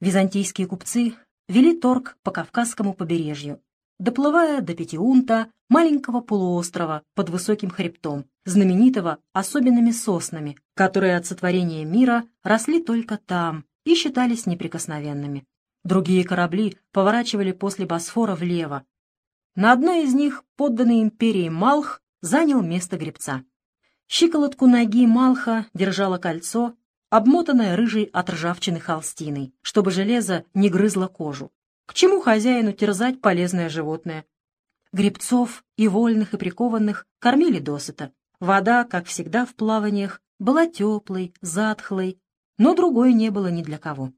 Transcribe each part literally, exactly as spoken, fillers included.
Византийские купцы вели торг по Кавказскому побережью, доплывая до Петиунта, маленького полуострова под высоким хребтом, знаменитого особенными соснами, которые от сотворения мира росли только там и считались неприкосновенными. Другие корабли поворачивали после Босфора влево. На одной из них подданный империи Малх занял место гребца. Щиколотку ноги Малха держало кольцо, обмотанное рыжей от ржавчины холстиной, чтобы железо не грызло кожу. К чему хозяину терзать полезное животное? Гребцов и вольных, и прикованных кормили досыта. Вода, как всегда в плаваниях, была теплой, затхлой, но другой не было ни для кого.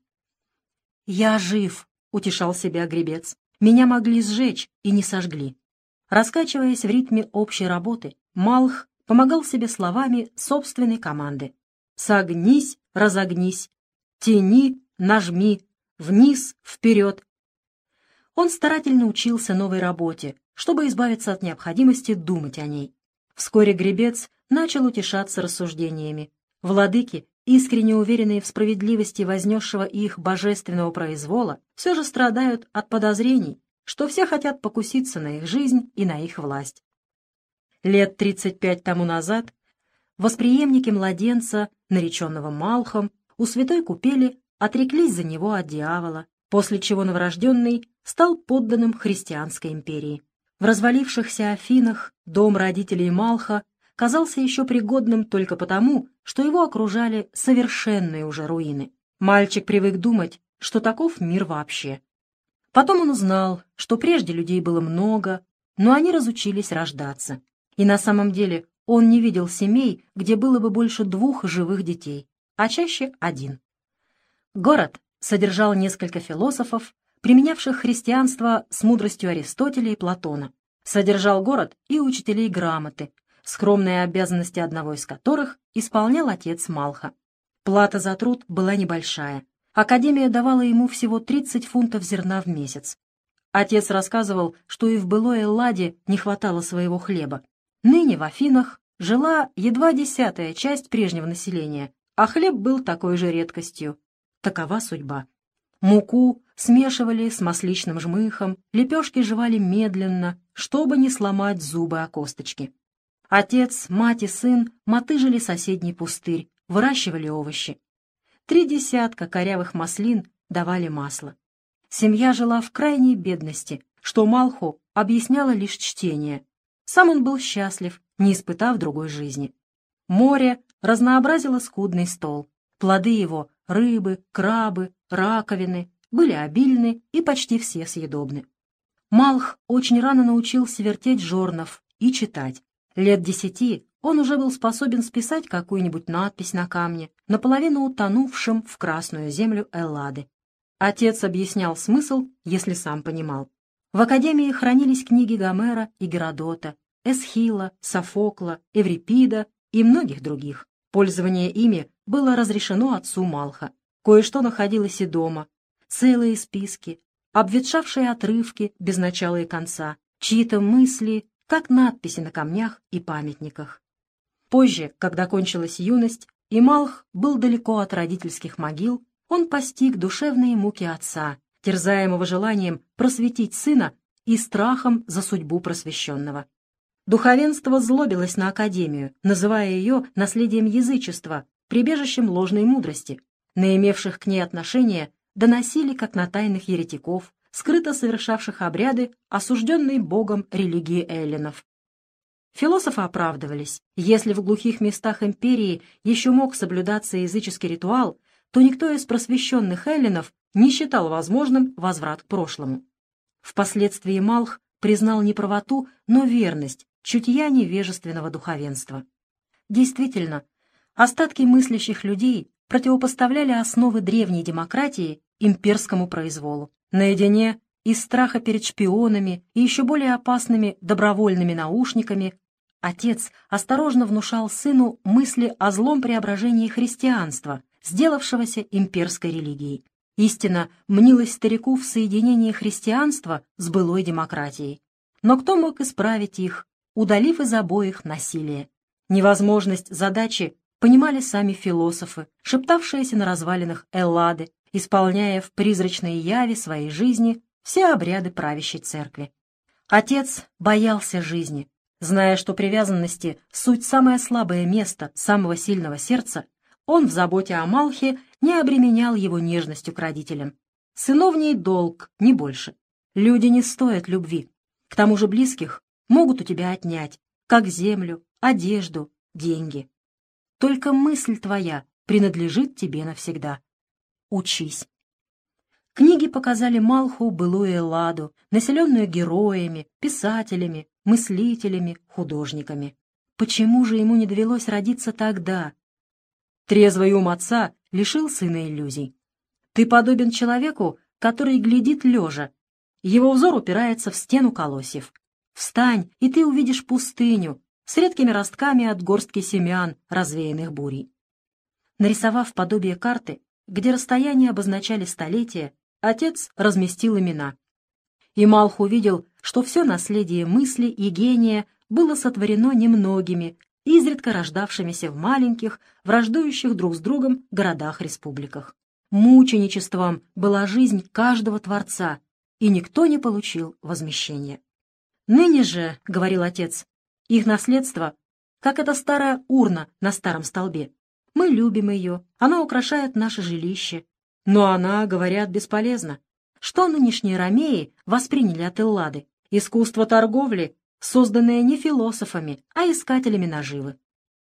«Я жив», — утешал себя гребец. «Меня могли сжечь и не сожгли». Раскачиваясь в ритме общей работы, Малх помогал себе словами собственной команды. «Согнись, разогнись, тяни, нажми, вниз, вперед». Он старательно учился новой работе, чтобы избавиться от необходимости думать о ней. Вскоре гребец начал утешаться рассуждениями. Владыки, искренне уверенные в справедливости вознесшего их божественного произвола, все же страдают от подозрений, что все хотят покуситься на их жизнь и на их власть. Лет тридцать пять тому назад восприемники младенца, нареченного Малхом, у святой купели отреклись за него от дьявола, после чего новорожденный стал подданным христианской империи. В развалившихся Афинах дом родителей Малха казался еще пригодным только потому, что его окружали совершенные уже руины. Мальчик привык думать, что таков мир вообще. Потом он узнал, что прежде людей было много, но они разучились рождаться. И на самом деле он не видел семей, где было бы больше двух живых детей, а чаще один. Город содержал несколько философов, применявших христианство с мудростью Аристотеля и Платона. Содержал город и учителей грамоты, скромные обязанности одного из которых исполнял отец Малха. Плата за труд была небольшая. Академия давала ему всего тридцать фунтов зерна в месяц. Отец рассказывал, что и в былой Элладе не хватало своего хлеба. Ныне в Афинах жила едва десятая часть прежнего населения, а хлеб был такой же редкостью. Такова судьба. Муку смешивали с масличным жмыхом, лепешки жевали медленно, чтобы не сломать зубы о косточки. Отец, мать и сын мотыжили соседний пустырь, выращивали овощи. Три десятка корявых маслин давали масло. Семья жила в крайней бедности, что Малху объясняло лишь чтение. Сам он был счастлив, не испытав другой жизни. Море разнообразило скудный стол. Плоды его — рыбы, крабы, раковины — были обильны и почти все съедобны. Малх очень рано научился вертеть жорнов и читать. Лет десяти он уже был способен списать какую-нибудь надпись на камне, наполовину утонувшем в красную землю Эллады. Отец объяснял смысл, если сам понимал. В академии хранились книги Гомера и Геродота, Эсхила, Софокла, Эврипида и многих других. Пользование ими было разрешено отцу Малха. Кое-что находилось и дома. Целые списки, обветшавшие отрывки без начала и конца, чьи-то мысли, как надписи на камнях и памятниках. Позже, когда кончилась юность, и Малх был далеко от родительских могил, он постиг душевные муки отца, терзаемого желанием просветить сына и страхом за судьбу просвещенного. Духовенство злобилось на академию, называя ее наследием язычества, прибежищем ложной мудрости. На имевших к ней отношение доносили, как на тайных еретиков, скрыто совершавших обряды, осужденные Богом религии эллинов. Философы оправдывались. Если в глухих местах империи еще мог соблюдаться языческий ритуал, то никто из просвещенных эллинов не считал возможным возврат к прошлому. Впоследствии Малх признал не правоту, но верность чутья невежественного духовенства. Действительно, остатки мыслящих людей противопоставляли основы древней демократии имперскому произволу. Наедине, из страха перед шпионами и еще более опасными добровольными наушниками, отец осторожно внушал сыну мысли о злом преображении христианства, сделавшегося имперской религией. Истина мнилась старику в соединении христианства с былой демократией. Но кто мог исправить их, удалив из обоих насилие? Невозможность задачи понимали сами философы, шептавшиеся на развалинах Эллады, исполняя в призрачной яве своей жизни все обряды правящей церкви. Отец боялся жизни, зная, что привязанности — суть самое слабое место самого сильного сердца. Он в заботе о Малхе не обременял его нежностью к родителям. Сыновний долг, не больше. Люди не стоят любви. К тому же близких могут у тебя отнять, как землю, одежду, деньги. Только мысль твоя принадлежит тебе навсегда. Учись. Книги показали Малху былую Элладу, населенную героями, писателями, мыслителями, художниками. Почему же ему не довелось родиться тогда? Трезвый ум отца лишил сына иллюзий. Ты подобен человеку, который глядит лежа. Его взор упирается в стену колосьев. Встань, и ты увидишь пустыню с редкими ростками от горстки семян, развеянных бурей. Нарисовав подобие карты, где расстояния обозначали столетия, отец разместил имена. И Малх увидел, что все наследие мысли и гения было сотворено немногими, изредка рождавшимися в маленьких, враждующих друг с другом городах-республиках. Мученичеством была жизнь каждого творца, и никто не получил возмещения. «Ныне же, — говорил отец, — их наследство, как эта старая урна на старом столбе. Мы любим ее, она украшает наше жилище. Но она, говорят, бесполезна. Что нынешние ромеи восприняли от Эллады? Искусство торговли, созданное не философами, а искателями наживы.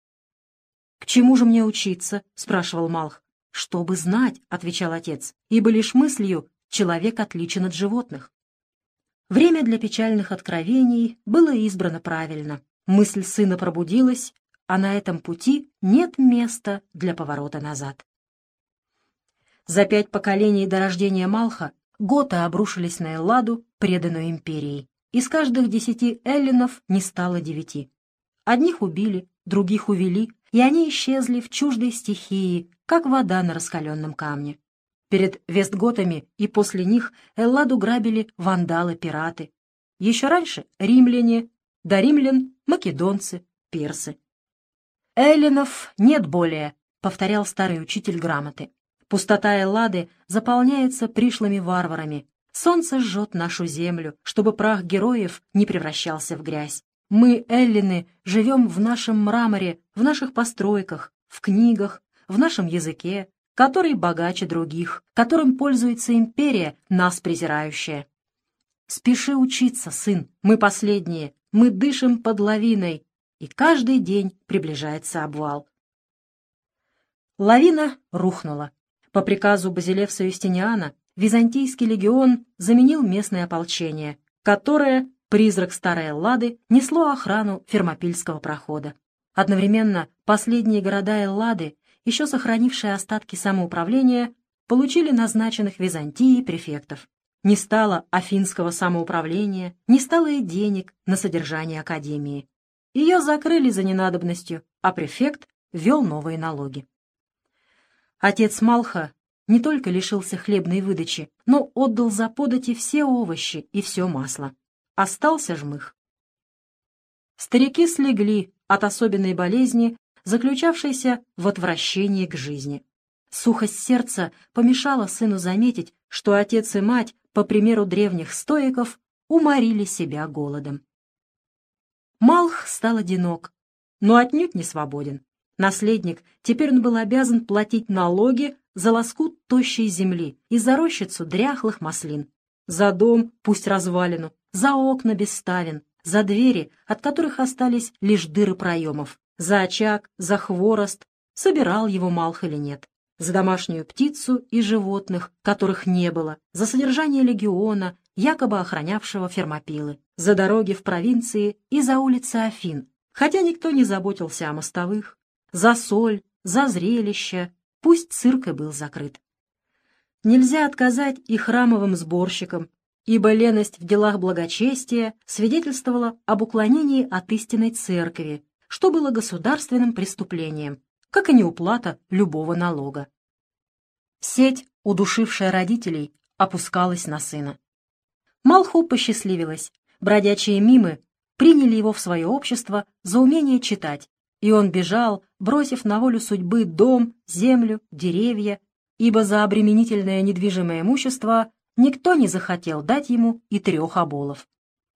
«К чему же мне учиться?» — спрашивал Малх. «Чтобы знать», — отвечал отец, — «ибо лишь мыслью человек отличен от животных». Время для печальных откровений было избрано правильно. Мысль сына пробудилась, а на этом пути нет места для поворота назад. За пять поколений до рождения Малха готы обрушились на Элладу, преданную империей. Из каждых десяти эллинов не стало девяти. Одних убили, других увели, и они исчезли в чуждой стихии, как вода на раскаленном камне. Перед вестготами и после них Элладу грабили вандалы-пираты. Еще раньше — римляне, до римлян — македонцы, персы. «Эллинов нет более», — повторял старый учитель грамоты. «Пустота Эллады заполняется пришлыми варварами. Солнце жжет нашу землю, чтобы прах героев не превращался в грязь. Мы, эллины, живем в нашем мраморе, в наших постройках, в книгах, в нашем языке, который богаче других, которым пользуется империя, нас презирающая. Спеши учиться, сын, мы последние, мы дышим под лавиной, и каждый день приближается обвал». Лавина рухнула. По приказу Базилевса Юстиниана византийский легион заменил местное ополчение, которое, призрак старой Эллады, несло охрану Фермопильского прохода. Одновременно последние города Эллады, еще сохранившие остатки самоуправления, получили назначенных Византией префектов. Не стало афинского самоуправления, не стало и денег на содержание академии. Ее закрыли за ненадобностью, а префект ввел новые налоги. Отец Малха не только лишился хлебной выдачи, но отдал за подати все овощи и все масло. Остался жмых. Старики слегли от особенной болезни, заключавшейся в отвращении к жизни. Сухость сердца помешала сыну заметить, что отец и мать, по примеру древних стоиков, уморили себя голодом. Малх стал одинок, но отнюдь не свободен. Наследник, теперь он был обязан платить налоги за лоскут тощей земли и за рощицу дряхлых маслин, за дом, пусть развалину, за окна без ставен, за двери, от которых остались лишь дыры проемов, за очаг, за хворост, собирал его Малх или нет, за домашнюю птицу и животных, которых не было, за содержание легиона, якобы охранявшего Фермопилы, за дороги в провинции и за улицы Афин, хотя никто не заботился о мостовых, за соль, за зрелище, пусть цирк и был закрыт. Нельзя отказать и храмовым сборщикам, ибо леность в делах благочестия свидетельствовала об уклонении от истинной церкви, что было государственным преступлением, как и неуплата любого налога. Сеть, удушившая родителей, опускалась на сына. Малху посчастливилось. Бродячие мимы приняли его в свое общество за умение читать, и он бежал, бросив на волю судьбы дом, землю, деревья, ибо за обременительное недвижимое имущество никто не захотел дать ему и трех оболов.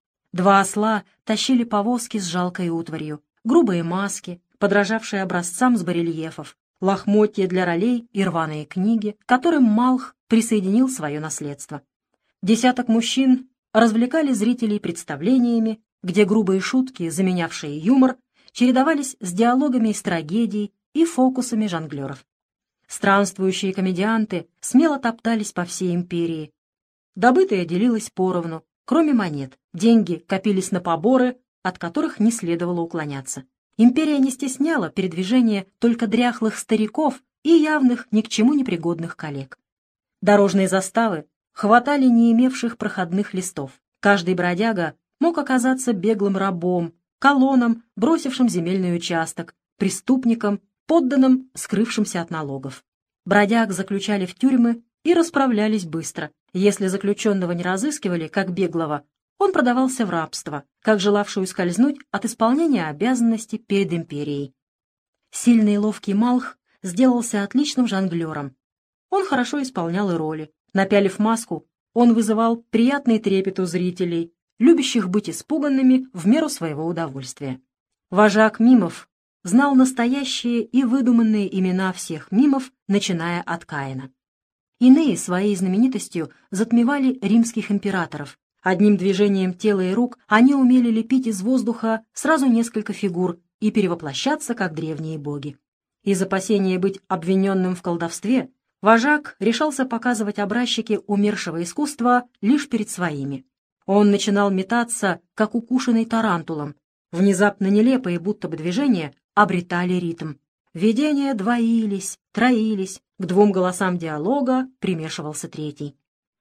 Два осла тащили повозки с жалкой утварью, грубые маски, подражавшие образцам с барельефов, лохмотья для ролей и рваные книги, к которым Малх присоединил свое наследство. Десяток мужчин развлекали зрителей представлениями, где грубые шутки, заменявшие юмор, чередовались с диалогами из трагедий и фокусами жонглеров. Странствующие комедианты смело топтались по всей империи. Добытое делилось поровну, кроме монет. Деньги копились на поборы, от которых не следовало уклоняться. Империя не стесняла передвижение только дряхлых стариков и явных ни к чему не пригодных коллег. Дорожные заставы хватали не имевших проходных листов. Каждый бродяга мог оказаться беглым рабом, колоном, бросившим земельный участок, преступником, подданным, скрывшимся от налогов. Бродяг заключали в тюрьмы и расправлялись быстро. Если заключенного не разыскивали, как беглого, он продавался в рабство, как желавший ускользнуть от исполнения обязанностей перед империей. Сильный и ловкий Малх сделался отличным жонглером. Он хорошо исполнял и роли. Напялив маску, он вызывал приятный трепет у зрителей, любящих быть испуганными в меру своего удовольствия. Вожак мимов знал настоящие и выдуманные имена всех мимов, начиная от Каина. Иные своей знаменитостью затмевали римских императоров. Одним движением тела и рук они умели лепить из воздуха сразу несколько фигур и перевоплощаться, как древние боги. Из опасения быть обвиненным в колдовстве, вожак решался показывать образчики умершего искусства лишь перед своими. Он начинал метаться, как укушенный тарантулом. Внезапно нелепые будто бы движения обретали ритм. Видения двоились, троились, к двум голосам диалога примешивался третий.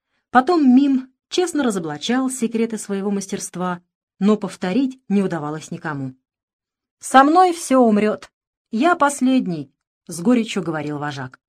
Потом мим честно разоблачал секреты своего мастерства, но повторить не удавалось никому. «Со мной все умрет. Я последний», — с горечью говорил вожак.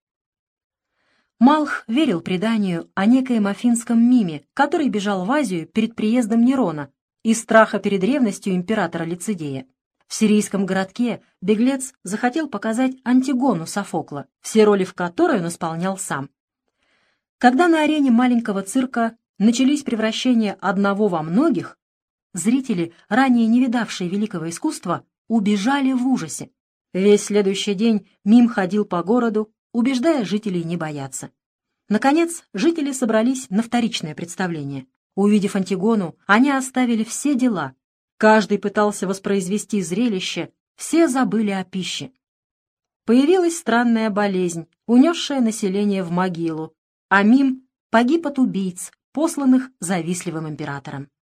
Малх верил преданию о некоем афинском миме, который бежал в Азию перед приездом Нерона из страха перед ревностью императора Лицидея. В сирийском городке беглец захотел показать Антигону Софокла, все роли в которой он исполнял сам. Когда на арене маленького цирка начались превращения одного во многих, зрители, ранее не видавшие великого искусства, убежали в ужасе. Весь следующий день мим ходил по городу, убеждая жителей не бояться. Наконец, жители собрались на вторичное представление. Увидев Антигону, они оставили все дела. Каждый пытался воспроизвести зрелище, все забыли о пище. Появилась странная болезнь, унесшая население в могилу, а мим погиб от убийц, посланных завистливым императором.